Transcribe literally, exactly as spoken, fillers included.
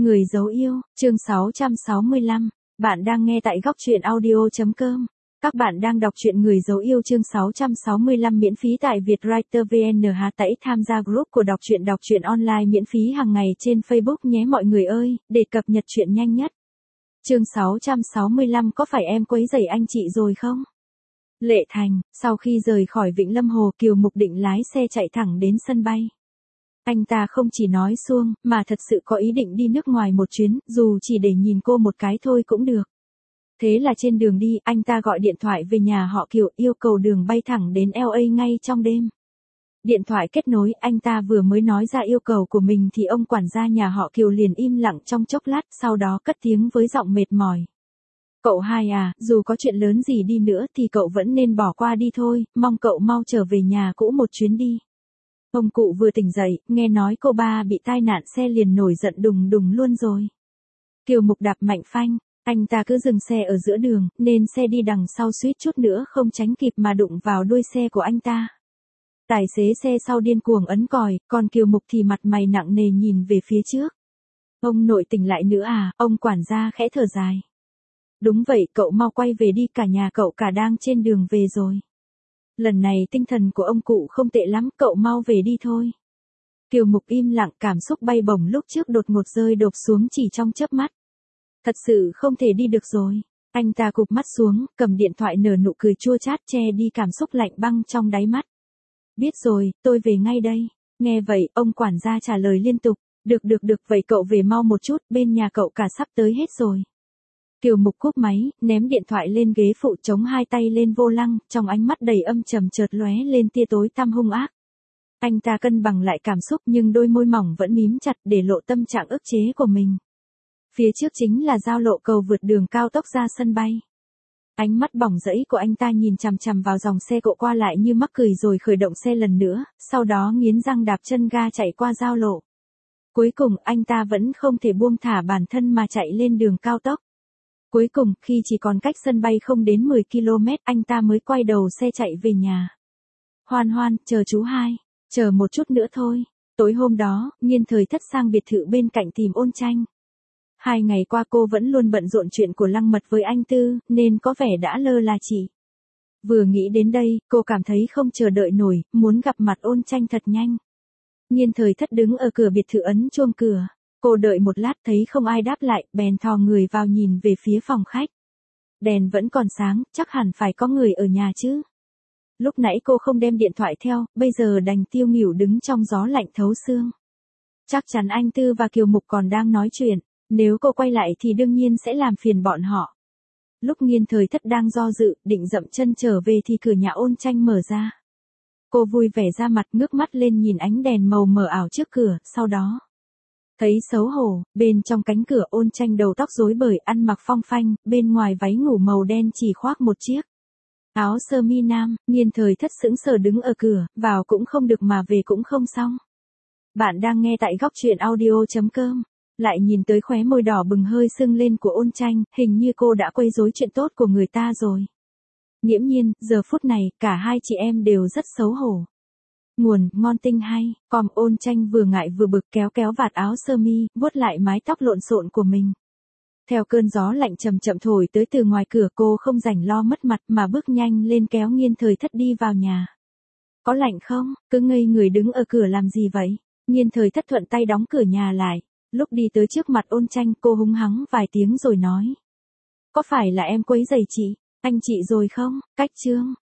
Người dấu yêu, chương sáu trăm sáu mươi lăm. Bạn đang nghe tại góc truyện audio chấm com. Các bạn đang đọc truyện Người dấu yêu chương sáu trăm sáu mươi lăm miễn phí tại Vietwriter vê en. Hãy tải tham gia group của đọc truyện đọc truyện online miễn phí hàng ngày trên Facebook nhé mọi người ơi, để cập nhật truyện nhanh nhất. Chương sáu trăm sáu mươi lăm có phải em quấy rầy anh chị rồi không? Lệ Thành, sau khi rời khỏi Vịnh Lâm Hồ, Kiều Mục định lái xe chạy thẳng đến sân bay. Anh ta không chỉ nói suông, mà thật sự có ý định đi nước ngoài một chuyến, dù chỉ để nhìn cô một cái thôi cũng được. Thế là trên đường đi, anh ta gọi điện thoại về nhà họ Kiều, yêu cầu đường bay thẳng đến lờ a ngay trong đêm. Điện thoại kết nối, anh ta vừa mới nói ra yêu cầu của mình thì ông quản gia nhà họ Kiều liền im lặng trong chốc lát, sau đó cất tiếng với giọng mệt mỏi. Cậu hai à, dù có chuyện lớn gì đi nữa thì cậu vẫn nên bỏ qua đi thôi, mong cậu mau trở về nhà cũ một chuyến đi. Ông cụ vừa tỉnh dậy, nghe nói cô ba bị tai nạn xe liền nổi giận đùng đùng luôn rồi. Kiều Mục đạp mạnh phanh, anh ta cứ dừng xe ở giữa đường, nên xe đi đằng sau suýt chút nữa không tránh kịp mà đụng vào đuôi xe của anh ta. Tài xế xe sau điên cuồng ấn còi, còn Kiều Mục thì mặt mày nặng nề nhìn về phía trước. Ông nội tỉnh lại nữa à, ông quản gia khẽ thở dài. Đúng vậy, cậu mau quay về đi, cả nhà cậu cả đang trên đường về rồi. Lần này tinh thần của ông cụ không tệ lắm, cậu mau về đi thôi. Kiều Mục im lặng, cảm xúc bay bổng lúc trước đột ngột rơi đột xuống chỉ trong chớp mắt. Thật sự không thể đi được rồi. Anh ta cụp mắt xuống, cầm điện thoại nở nụ cười chua chát che đi cảm xúc lạnh băng trong đáy mắt. Biết rồi, tôi về ngay đây. Nghe vậy, ông quản gia trả lời liên tục. Được được được, vậy cậu về mau một chút, bên nhà cậu cả sắp tới hết rồi. Kiều Mục cúp máy, ném điện thoại lên ghế phụ, chống hai tay lên vô lăng, trong ánh mắt đầy âm trầm chợt lóe lên tia tối tăm hung ác. Anh ta cân bằng lại cảm xúc nhưng đôi môi mỏng vẫn mím chặt để lộ tâm trạng ức chế của mình. Phía trước chính là giao lộ cầu vượt đường cao tốc ra sân bay. Ánh mắt bỏng rẫy của anh ta nhìn chằm chằm vào dòng xe cộ qua lại như mắc cười rồi khởi động xe lần nữa, sau đó nghiến răng đạp chân ga chạy qua giao lộ. Cuối cùng anh ta vẫn không thể buông thả bản thân mà chạy lên đường cao tốc. Cuối cùng, khi chỉ còn cách sân bay không đến mười ki lô mét, anh ta mới quay đầu xe chạy về nhà. Hoan Hoan, chờ chú hai, chờ một chút nữa thôi. Tối hôm đó, Nhiên Thời Thất sang biệt thự bên cạnh tìm Ôn Tranh. Hai ngày qua cô vẫn luôn bận rộn chuyện của Lăng Mật với anh Tư, nên có vẻ đã lơ là chỉ. Vừa nghĩ đến đây, cô cảm thấy không chờ đợi nổi, muốn gặp mặt Ôn Tranh thật nhanh. Nhiên Thời Thất đứng ở cửa biệt thự ấn chuông cửa. Cô đợi một lát thấy không ai đáp lại, bèn thò người vào nhìn về phía phòng khách. Đèn vẫn còn sáng, chắc hẳn phải có người ở nhà chứ. Lúc nãy cô không đem điện thoại theo, bây giờ đành tiêu nghỉu đứng trong gió lạnh thấu xương. Chắc chắn anh Tư và Kiều Mục còn đang nói chuyện, nếu cô quay lại thì đương nhiên sẽ làm phiền bọn họ. Lúc Nhiên Thời Thất đang do dự, định dậm chân trở về thì cửa nhà Ôn Tranh mở ra. Cô vui vẻ ra mặt, ngước mắt lên nhìn ánh đèn màu mờ ảo trước cửa, sau đó thấy xấu hổ, bên trong cánh cửa Ôn Tranh đầu tóc rối bời, ăn mặc phong phanh, bên ngoài váy ngủ màu đen chỉ khoác một chiếc áo sơ mi nam. Nhiên Thời Thất sững sờ đứng ở cửa, vào cũng không được mà về cũng không xong. Bạn đang nghe tại góc truyện audio chấm com. Lại nhìn tới khóe môi đỏ bừng hơi sưng lên của Ôn Tranh, hình như cô đã quấy rối chuyện tốt của người ta rồi. Nghiễm nhiên, giờ phút này, cả hai chị em đều rất xấu hổ. Nguồn, ngon tinh hay, com. Ôn Tranh vừa ngại vừa bực kéo kéo vạt áo sơ mi, vuốt lại mái tóc lộn xộn của mình. Theo cơn gió lạnh chậm chậm thổi tới từ ngoài cửa, cô không rảnh lo mất mặt mà bước nhanh lên kéo Nhiên Thời Thất đi vào nhà. Có lạnh không? Cứ ngây người đứng ở cửa làm gì vậy? Nhiên Thời Thất thuận tay đóng cửa nhà lại. Lúc đi tới trước mặt Ôn Tranh, cô húng hắng vài tiếng rồi nói. Có phải là em quấy rầy chị, anh chị rồi không? Cách chương,